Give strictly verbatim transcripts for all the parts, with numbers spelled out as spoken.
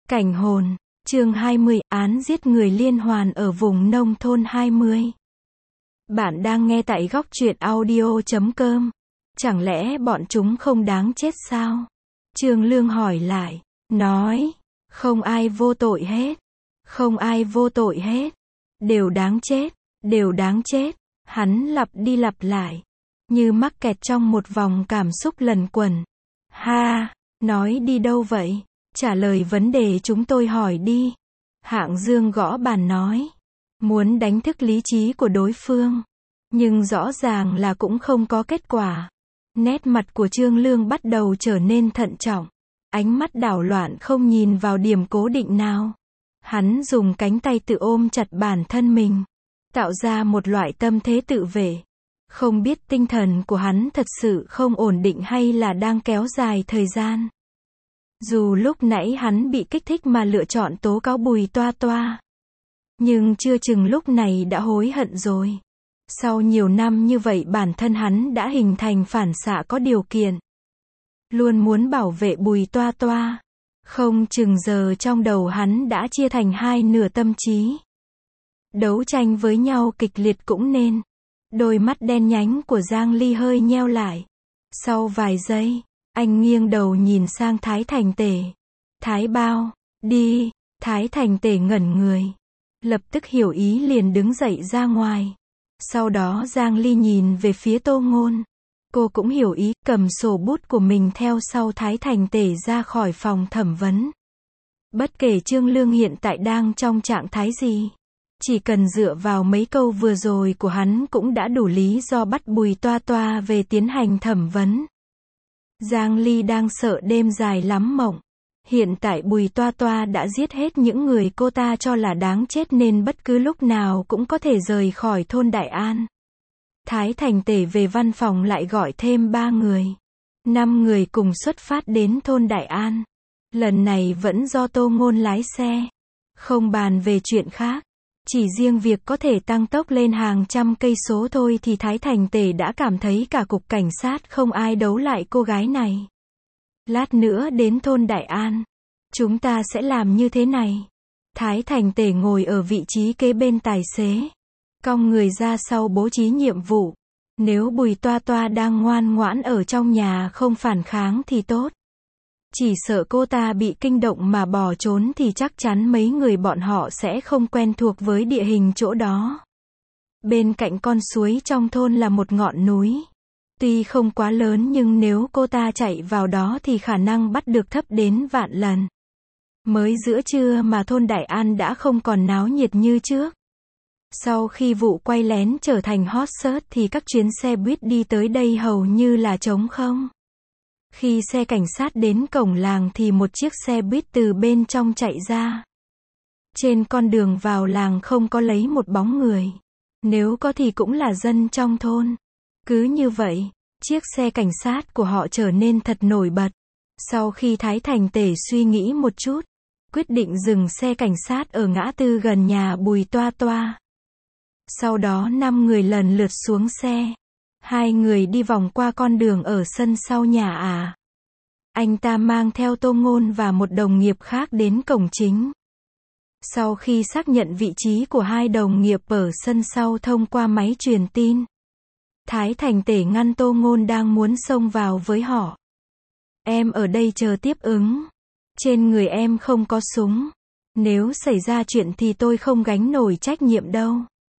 Cảnh hồn, chương hai mươi, án giết người liên hoàn ở vùng nông thôn hai mươi. Bạn đang nghe tại góc truyện audio chấm com. Chẳng lẽ bọn chúng không đáng chết sao? Trương Lương hỏi lại, nói, không ai vô tội hết. Không ai vô tội hết. Đều đáng chết, đều đáng chết. Hắn lặp đi lặp lại, như mắc kẹt trong một vòng cảm xúc lần quẩn. Ha, nói đi đâu vậy? Trả lời vấn đề chúng tôi hỏi đi. Hạng Dương gõ bàn nói, muốn đánh thức lý trí của đối phương. Nhưng rõ ràng là cũng không có kết quả. Nét mặt của Trương Lương bắt đầu trở nên thận trọng. Ánh mắt đảo loạn không nhìn vào điểm cố định nào. Hắn dùng cánh tay tự ôm chặt bản thân mình, tạo ra một loại tâm thế tự vệ. Không biết tinh thần của hắn thật sự không ổn định hay là đang kéo dài thời gian. Dù lúc nãy hắn bị kích thích mà lựa chọn tố cáo Bùi Toa Toa, nhưng chưa chừng lúc này đã hối hận rồi. Sau nhiều năm như vậy bản thân hắn đã hình thành phản xạ có điều kiện. Luôn muốn bảo vệ Bùi Toa Toa. Không chừng giờ trong đầu hắn đã chia thành hai nửa tâm trí. Đấu tranh với nhau kịch liệt cũng nên. Đôi mắt đen nhánh của Giang Ly hơi nheo lại. Sau vài giây, anh nghiêng đầu nhìn sang Thái Thành Tể. Thái Bao, đi. Thái Thành Tể ngẩn người. Lập tức hiểu ý liền đứng dậy ra ngoài. Sau đó Giang Ly nhìn về phía Tô Ngôn. Cô cũng hiểu ý, cầm sổ bút của mình theo sau Thái Thành Tể ra khỏi phòng thẩm vấn. Bất kể Trương Lương hiện tại đang trong trạng thái gì, chỉ cần dựa vào mấy câu vừa rồi của hắn cũng đã đủ lý do bắt Bùi Toa Toa về tiến hành thẩm vấn. Giang Ly đang sợ đêm dài lắm mộng. Hiện tại Bùi Toa Toa đã giết hết những người cô ta cho là đáng chết nên bất cứ lúc nào cũng có thể rời khỏi thôn Đại An. Thái Thành Tể về văn phòng lại gọi thêm ba người. Năm người cùng xuất phát đến thôn Đại An. Lần này vẫn do Tô Ngôn lái xe. Không bàn về chuyện khác. Chỉ riêng việc có thể tăng tốc lên hàng trăm cây số thôi thì Thái Thành Tể đã cảm thấy cả cục cảnh sát không ai đấu lại cô gái này. Lát nữa đến thôn Đại An, chúng ta sẽ làm như thế này. Thái Thành Tể ngồi ở vị trí kế bên tài xế, cong người ra sau bố trí nhiệm vụ. Nếu Bùi Toa Toa đang ngoan ngoãn ở trong nhà không phản kháng thì tốt. Chỉ sợ cô ta bị kinh động mà bỏ trốn thì chắc chắn mấy người bọn họ sẽ không quen thuộc với địa hình chỗ đó. Bên cạnh con suối trong thôn là một ngọn núi. Tuy không quá lớn nhưng nếu cô ta chạy vào đó thì khả năng bắt được thấp đến vạn lần. Mới giữa trưa mà thôn Đại An đã không còn náo nhiệt như trước. Sau khi vụ quay lén trở thành hot search thì các chuyến xe buýt đi tới đây hầu như là trống không. Khi xe cảnh sát đến cổng làng thì một chiếc xe buýt từ bên trong chạy ra. Trên con đường vào làng không có lấy một bóng người. Nếu có thì cũng là dân trong thôn. Cứ như vậy, chiếc xe cảnh sát của họ trở nên thật nổi bật. Sau khi Thái Thành Tể suy nghĩ một chút, quyết định dừng xe cảnh sát ở ngã tư gần nhà Bùi Toa Toa. Sau đó năm người lần lượt xuống xe. Hai người đi vòng qua con đường ở sân sau nhà à. Anh ta mang theo Tô Ngôn và một đồng nghiệp khác đến cổng chính. Sau khi xác nhận vị trí của hai đồng nghiệp ở sân sau thông qua máy truyền tin, Thái Thành Tể ngăn Tô Ngôn đang muốn xông vào với họ. Em ở đây chờ tiếp ứng. Trên người em không có súng. Nếu xảy ra chuyện thì tôi không gánh nổi trách nhiệm đâu.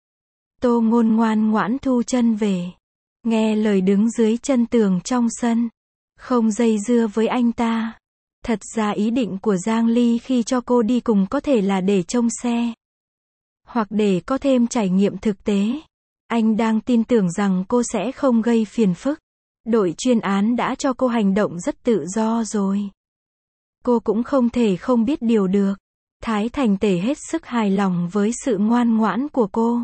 Tô Ngôn ngoan ngoãn thu chân về. Nghe lời đứng dưới chân tường trong sân. Không dây dưa với anh ta. Thật ra ý định của Giang Ly khi cho cô đi cùng có thể là để trông xe. Hoặc để có thêm trải nghiệm thực tế. Anh đang tin tưởng rằng cô sẽ không gây phiền phức. Đội chuyên án đã cho cô hành động rất tự do rồi. Cô cũng không thể không biết điều được. Thái Thành Tể hết sức hài lòng với sự ngoan ngoãn của cô.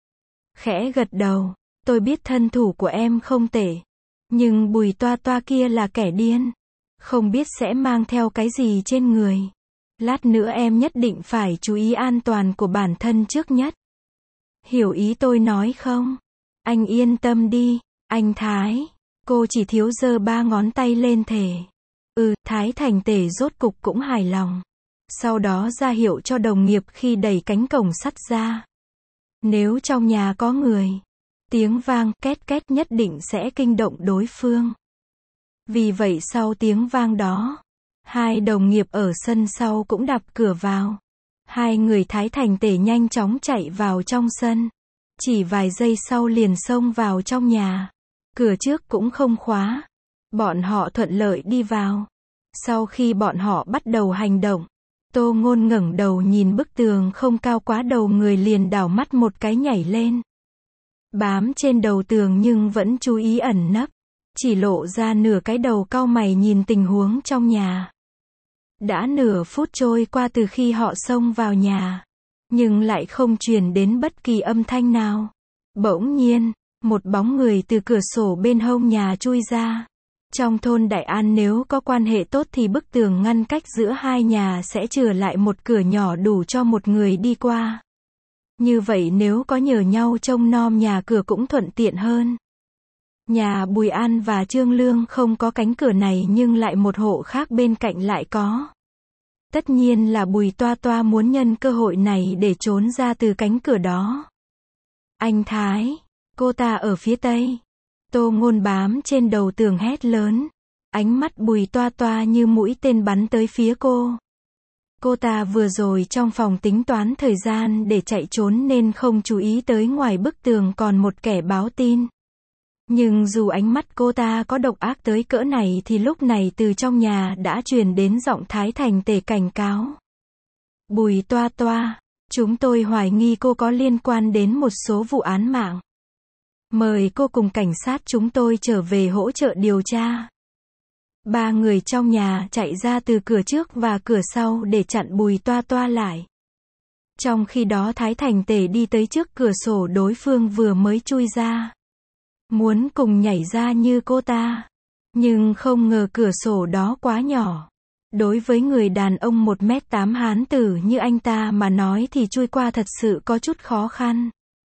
Khẽ gật đầu. Tôi biết thân thủ của em không tệ. Nhưng Bùi Toa Toa kia là kẻ điên. Không biết sẽ mang theo cái gì trên người. Lát nữa em nhất định phải chú ý an toàn của bản thân trước nhất. Hiểu ý tôi nói không? Anh yên tâm đi, anh Thái. Cô chỉ thiếu giơ ba ngón tay lên thề. Ừ, Thái Thành Tể rốt cục cũng hài lòng. Sau đó ra hiệu cho đồng nghiệp khi đẩy cánh cổng sắt ra. Nếu trong nhà có người, tiếng vang két két nhất định sẽ kinh động đối phương. Vì vậy sau tiếng vang đó, hai đồng nghiệp ở sân sau cũng đạp cửa vào. Hai người Thái Thành Tể nhanh chóng chạy vào trong sân. Chỉ vài giây sau liền xông vào trong nhà. Cửa trước cũng không khóa. Bọn họ thuận lợi đi vào. Sau khi bọn họ bắt đầu hành động, Tô Ngôn ngẩng đầu nhìn bức tường không cao quá đầu người liền đảo mắt một cái nhảy lên. Bám trên đầu tường nhưng vẫn chú ý ẩn nấp. Chỉ lộ ra nửa cái đầu cau mày nhìn tình huống trong nhà. Đã nửa phút trôi qua từ khi họ xông vào nhà, nhưng lại không truyền đến bất kỳ âm thanh nào. Bỗng nhiên, một bóng người từ cửa sổ bên hông nhà chui ra. Trong thôn Đại An nếu có quan hệ tốt thì bức tường ngăn cách giữa hai nhà sẽ chừa lại một cửa nhỏ đủ cho một người đi qua. Như vậy nếu có nhờ nhau trông nom nhà cửa cũng thuận tiện hơn. Nhà Bùi An và Trương Lương không có cánh cửa này nhưng lại một hộ khác bên cạnh lại có. Tất nhiên là Bùi Toa Toa muốn nhân cơ hội này để trốn ra từ cánh cửa đó. Anh Thái, cô ta ở phía tây. Tô Ngôn bám trên đầu tường hét lớn. Ánh mắt Bùi Toa Toa như mũi tên bắn tới phía cô. Cô ta vừa rồi trong phòng tính toán thời gian để chạy trốn nên không chú ý tới ngoài bức tường còn một kẻ báo tin. Nhưng dù ánh mắt cô ta có độc ác tới cỡ này thì lúc này từ trong nhà đã truyền đến giọng Thái Thành Tể cảnh cáo. Bùi Toa Toa, chúng tôi hoài nghi cô có liên quan đến một số vụ án mạng. Mời cô cùng cảnh sát chúng tôi trở về hỗ trợ điều tra. Ba người trong nhà chạy ra từ cửa trước và cửa sau để chặn Bùi Toa Toa lại. Trong khi đó Thái Thành Tể đi tới trước cửa sổ đối phương vừa mới chui ra. Muốn cùng nhảy ra như cô ta. Nhưng không ngờ cửa sổ đó quá nhỏ. Đối với người đàn ông một mét tám hán tử như anh ta mà nói thì chui qua thật sự có chút khó khăn.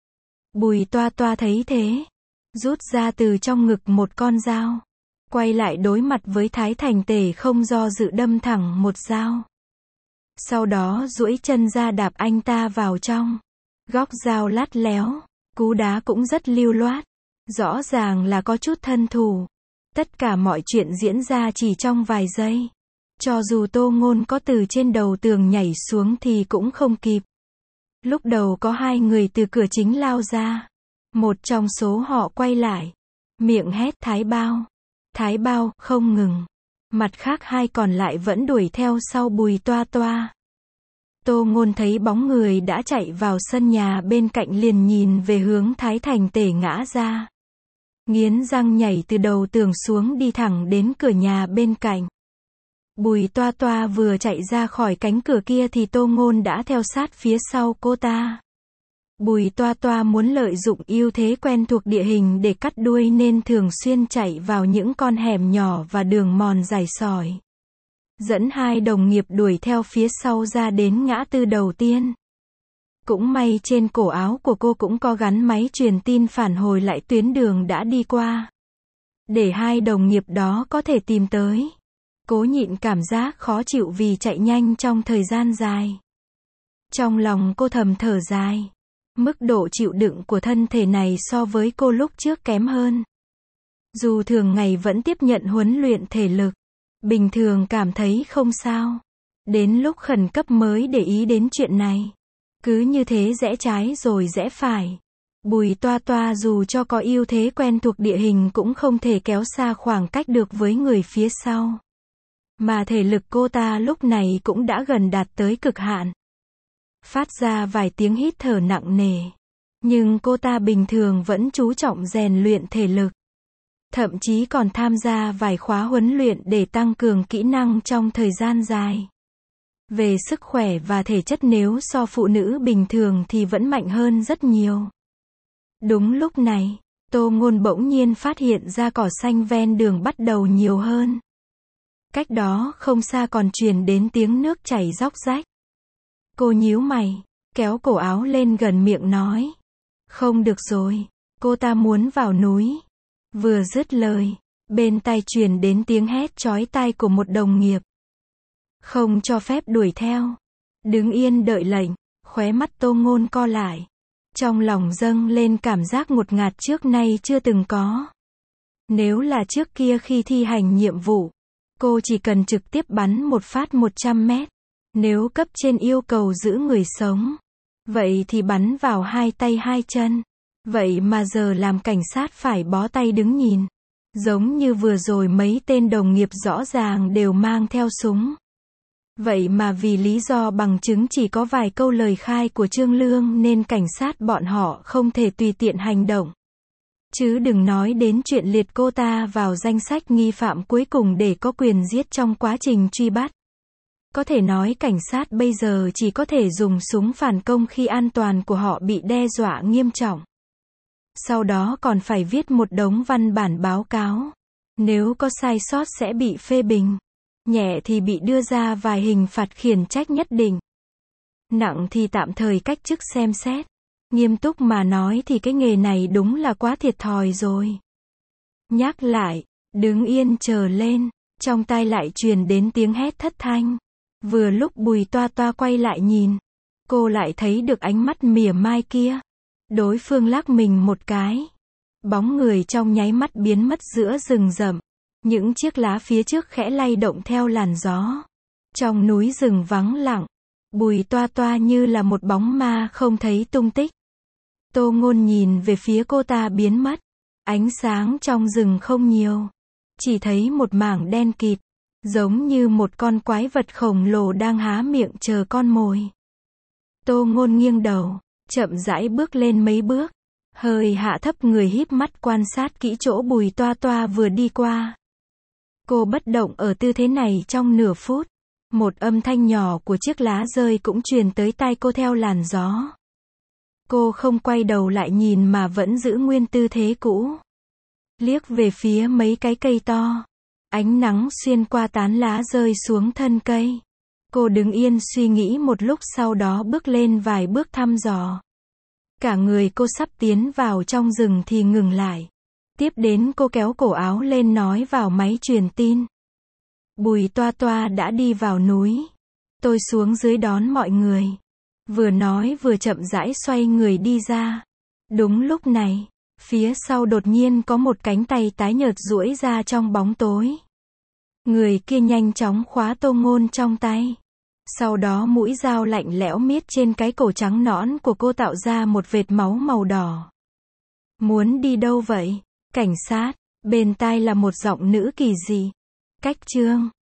Bùi Toa Toa thấy thế. Rút ra từ trong ngực một con dao. Quay lại đối mặt với Thái Thành Tể không do dự đâm thẳng một dao. Sau đó duỗi chân ra đạp anh ta vào trong. Góc dao lát léo. Cú đá cũng rất lưu loát. Rõ ràng là có chút thân thủ. Tất cả mọi chuyện diễn ra chỉ trong vài giây. Cho dù Tô Ngôn có từ trên đầu tường nhảy xuống thì cũng không kịp. Lúc đầu có hai người từ cửa chính lao ra. Một trong số họ quay lại. Miệng hét Thái Bao. Thái Bao, không ngừng. Mặt khác hai còn lại vẫn đuổi theo sau Bùi Toa Toa. Tô Ngôn thấy bóng người đã chạy vào sân nhà bên cạnh liền nhìn về hướng Thái Thành Tể ngã ra. Nghiến răng nhảy từ đầu tường xuống đi thẳng đến cửa nhà bên cạnh. Bùi Toa Toa vừa chạy ra khỏi cánh cửa kia thì Tô Ngôn đã theo sát phía sau cô ta. Bùi Toa Toa muốn lợi dụng ưu thế quen thuộc địa hình để cắt đuôi nên thường xuyên chạy vào những con hẻm nhỏ và đường mòn dài sỏi. Dẫn hai đồng nghiệp đuổi theo phía sau ra đến ngã tư đầu tiên. Cũng may trên cổ áo của cô cũng có gắn máy truyền tin phản hồi lại tuyến đường đã đi qua. Để hai đồng nghiệp đó có thể tìm tới. Cố nhịn cảm giác khó chịu vì chạy nhanh trong thời gian dài. Trong lòng cô thầm thở dài. Mức độ chịu đựng của thân thể này so với cô lúc trước kém hơn. Dù thường ngày vẫn tiếp nhận huấn luyện thể lực. Bình thường cảm thấy không sao. Đến lúc khẩn cấp mới để ý đến chuyện này. Cứ như thế rẽ trái rồi rẽ phải. Bùi Toa Toa dù cho có ưu thế quen thuộc địa hình cũng không thể kéo xa khoảng cách được với người phía sau. Mà thể lực cô ta lúc này cũng đã gần đạt tới cực hạn. Phát ra vài tiếng hít thở nặng nề. Nhưng cô ta bình thường vẫn chú trọng rèn luyện thể lực. Thậm chí còn tham gia vài khóa huấn luyện để tăng cường kỹ năng trong thời gian dài. Về sức khỏe và thể chất nếu so phụ nữ bình thường thì vẫn mạnh hơn rất nhiều. Đúng lúc này, Tô Ngôn bỗng nhiên phát hiện ra cỏ xanh ven đường bắt đầu nhiều hơn. Cách đó không xa còn truyền đến tiếng nước chảy róc rách. Cô nhíu mày, kéo cổ áo lên gần miệng nói. Không được rồi, cô ta muốn vào núi. Vừa dứt lời, bên tai truyền đến tiếng hét chói tai của một đồng nghiệp. Không cho phép đuổi theo. Đứng yên đợi lệnh. Khóe mắt Tô Ngôn co lại. Trong lòng dâng lên cảm giác ngột ngạt trước nay chưa từng có. Nếu là trước kia khi thi hành nhiệm vụ, cô chỉ cần trực tiếp bắn một phát một trăm mét. Nếu cấp trên yêu cầu giữ người sống, vậy thì bắn vào hai tay hai chân. Vậy mà giờ làm cảnh sát phải bó tay đứng nhìn. Giống như vừa rồi mấy tên đồng nghiệp rõ ràng đều mang theo súng. Vậy mà vì lý do bằng chứng chỉ có vài câu lời khai của Trương Lương nên cảnh sát bọn họ không thể tùy tiện hành động. Chứ đừng nói đến chuyện liệt cô ta vào danh sách nghi phạm cuối cùng để có quyền giết trong quá trình truy bắt. Có thể nói cảnh sát bây giờ chỉ có thể dùng súng phản công khi an toàn của họ bị đe dọa nghiêm trọng. Sau đó còn phải viết một đống văn bản báo cáo. Nếu có sai sót sẽ bị phê bình. Nhẹ thì bị đưa ra vài hình phạt khiển trách nhất định. Nặng thì tạm thời cách chức xem xét. Nghiêm túc mà nói thì cái nghề này đúng là quá thiệt thòi rồi. Nhắc lại, đứng yên chờ lên, trong tai lại truyền đến tiếng hét thất thanh. Vừa lúc Bùi Toa Toa quay lại nhìn, cô lại thấy được ánh mắt mỉa mai kia. Đối phương lắc mình một cái. Bóng người trong nháy mắt biến mất giữa rừng rậm. Những chiếc lá phía trước khẽ lay động theo làn gió. Trong núi rừng vắng lặng, Bùi Toa Toa như là một bóng ma không thấy tung tích. Tô Ngôn nhìn về phía cô ta biến mất. Ánh sáng trong rừng không nhiều. Chỉ thấy một mảng đen kịt. Giống như một con quái vật khổng lồ đang há miệng chờ con mồi. Tô Ngôn nghiêng đầu, chậm rãi bước lên mấy bước. Hơi hạ thấp người híp mắt quan sát kỹ chỗ Bùi Toa Toa vừa đi qua. Cô bất động ở tư thế này trong nửa phút. Một âm thanh nhỏ của chiếc lá rơi cũng truyền tới tai cô theo làn gió. Cô không quay đầu lại nhìn mà vẫn giữ nguyên tư thế cũ. Liếc về phía mấy cái cây to. Ánh nắng xuyên qua tán lá rơi xuống thân cây. Cô đứng yên suy nghĩ một lúc sau đó bước lên vài bước thăm dò. Cả người cô sắp tiến vào trong rừng thì ngừng lại. Tiếp đến cô kéo cổ áo lên nói vào máy truyền tin. Bùi Toa Toa đã đi vào núi. Tôi xuống dưới đón mọi người. Vừa nói vừa chậm rãi xoay người đi ra. Đúng lúc này, phía sau đột nhiên có một cánh tay tái nhợt duỗi ra trong bóng tối. Người kia nhanh chóng khóa Tô Ngôn trong tay. Sau đó mũi dao lạnh lẽo miết trên cái cổ trắng nõn của cô tạo ra một vệt máu màu đỏ. Muốn đi đâu vậy? Cảnh sát. Bên tai là một giọng nữ kỳ dị. Cách Trương.